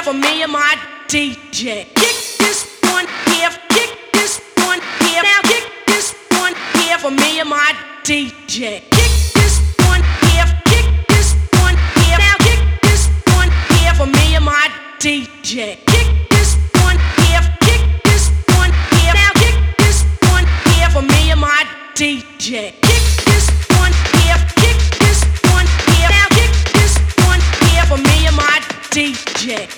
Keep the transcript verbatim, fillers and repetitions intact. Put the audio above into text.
for me and my D J. Kick this one here, kick this one here. Now kick this one here for me and my D J. Kick this one here, kick this one here. Now kick this one here for me and my D J. Kick this one here, kick this one here. Now kick this one here for me and my D J. Kick this one here, kick this one here. Now kick this one here for me and my D J.